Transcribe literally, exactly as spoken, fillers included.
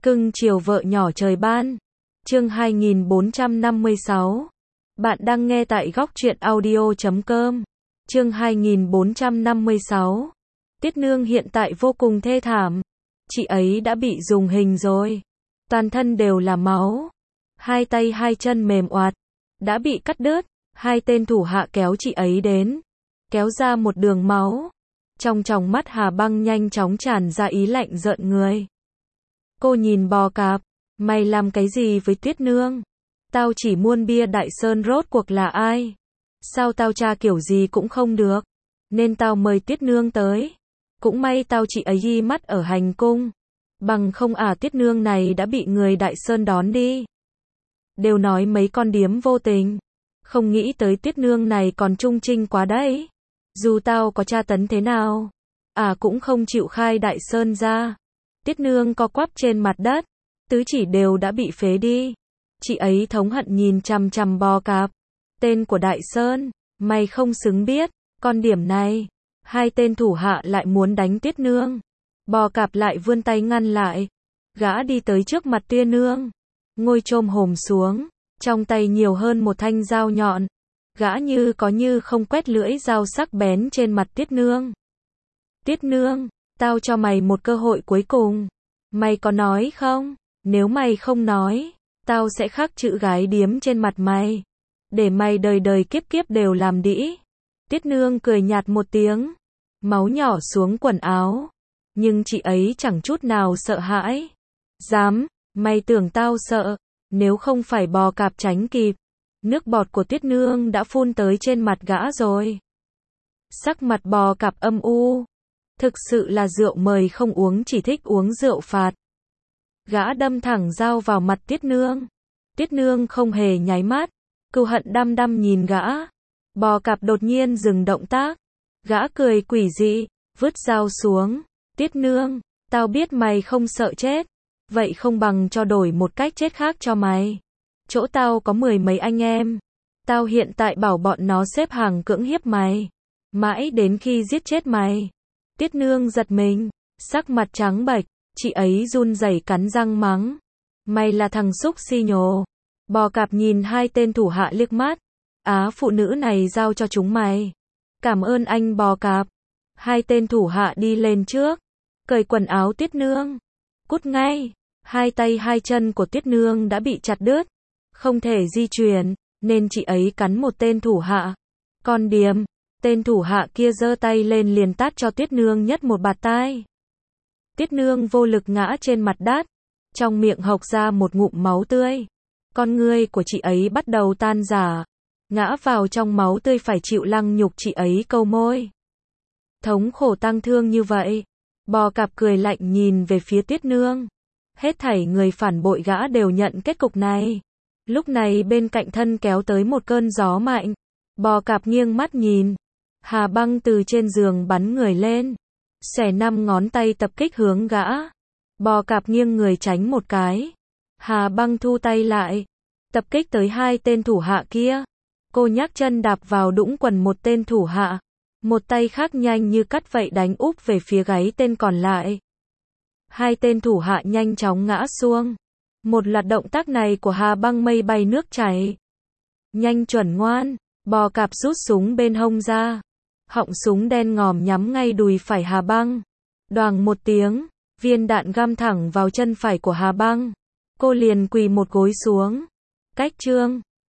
Cưng chiều vợ nhỏ trời ban. Chương hai nghìn bốn trăm năm mươi sáu. Bạn đang nghe tại góc truyện audio chấm com. Chương hai nghìn bốn trăm năm mươi sáu. Tiết Nương hiện tại vô cùng thê thảm. Chị ấy đã bị dùng hình rồi. Toàn thân đều là máu. Hai tay hai chân mềm oạt. Đã bị cắt đứt. Hai tên thủ hạ kéo chị ấy đến. Kéo ra một đường máu. Trong tròng mắt Hà Băng nhanh chóng tràn ra ý lạnh rợn người. Cô nhìn Bò Cạp. Mày làm cái gì với Tiết Nương? Tao chỉ muôn bia Đại Sơn rốt cuộc là ai? Sao tao tra kiểu gì cũng không được? Nên tao mời Tiết Nương tới. Cũng may tao chị ấy ghi mắt ở hành cung. Bằng không à Tiết Nương này đã bị người Đại Sơn đón đi. Đều nói mấy con điếm vô tình. Không nghĩ tới Tiết Nương này còn trung trinh quá đấy. Dù tao có tra tấn thế nào, à cũng không chịu khai Đại Sơn ra. Tiết Nương co quắp trên mặt đất. Tứ chỉ đều đã bị phế đi. Chị ấy thống hận nhìn chằm chằm Bò Cạp. Tên của Đại Sơn, mày không xứng biết. Con điểm này, hai tên thủ hạ lại muốn đánh Tiết Nương. Bò Cạp lại vươn tay ngăn lại. Gã đi tới trước mặt Tiết Nương. Ngồi chồm hổm xuống. Trong tay nhiều hơn một thanh dao nhọn. Gã như có như không quét lưỡi dao sắc bén trên mặt Tiết Nương. Tiết Nương, tao cho mày một cơ hội cuối cùng. Mày có nói không? Nếu mày không nói, tao sẽ khắc chữ gái điếm trên mặt mày. Để mày đời đời kiếp kiếp đều làm đĩ. Tiết Nương cười nhạt một tiếng. Máu nhỏ xuống quần áo. Nhưng chị ấy chẳng chút nào sợ hãi. Dám, mày tưởng tao sợ. Nếu không phải Bò Cạp tránh kịp. Nước bọt của Tiết Nương đã phun tới trên mặt gã rồi. Sắc mặt Bò Cạp âm u. Thực sự là rượu mời không uống, chỉ thích uống rượu phạt. Gã đâm thẳng dao vào mặt Tiết Nương. Tiết Nương không hề nháy mắt. Cừu hận đăm đăm nhìn gã. Bò Cạp đột nhiên dừng động tác. Gã cười quỷ dị, vứt dao xuống. Tiết Nương, tao biết mày không sợ chết. Vậy không bằng cho đổi một cách chết khác cho mày. Chỗ tao có mười mấy anh em. Tao hiện tại bảo bọn nó xếp hàng cưỡng hiếp mày. Mãi đến khi giết chết mày. Tiết Nương giật mình. Sắc mặt trắng bệch. Chị ấy run rẩy cắn răng mắng. Mày là thằng xúc xi nhồ. Bò Cạp nhìn hai tên thủ hạ liếc mắt. Á, phụ nữ này giao cho chúng mày. Cảm ơn anh Bò Cạp. Hai tên thủ hạ đi lên trước. Cởi quần áo Tiết Nương. Cút ngay. Hai tay hai chân của Tiết Nương đã bị chặt đứt. Không thể di chuyển, nên chị ấy cắn một tên thủ hạ. Con điềm, tên thủ hạ kia giơ tay lên liền tát cho Tiết Nương nhất một bạt tai. Tiết Nương vô lực ngã trên mặt đất, trong miệng hộc ra một ngụm máu tươi. Con ngươi của chị ấy bắt đầu tan rã, ngã vào trong máu tươi phải chịu lăng nhục chị ấy câu môi. Thống khổ tang thương như vậy. Bò Cạp cười lạnh nhìn về phía Tiết Nương. Hết thảy người phản bội gã đều nhận kết cục này. Lúc này bên cạnh thân kéo tới một cơn gió mạnh. Bò Cạp nghiêng mắt nhìn. Hà Băng từ trên giường bắn người lên. Xẻ năm ngón tay tập kích hướng gã. Bò Cạp nghiêng người tránh một cái. Hà Băng thu tay lại. Tập kích tới hai tên thủ hạ kia. Cô nhắc chân đạp vào đũng quần một tên thủ hạ. Một tay khác nhanh như cắt vậy đánh úp về phía gáy tên còn lại. Hai tên thủ hạ nhanh chóng ngã xuống. Một loạt động tác này của Hà Băng mây bay nước chảy. Nhanh chuẩn ngoan. Bò Cạp rút súng bên hông ra. Họng súng đen ngòm nhắm ngay đùi phải Hà Băng. Đoàng một tiếng, viên đạn găm thẳng vào chân phải của Hà Băng. Cô liền quỳ một gối xuống. Cách chương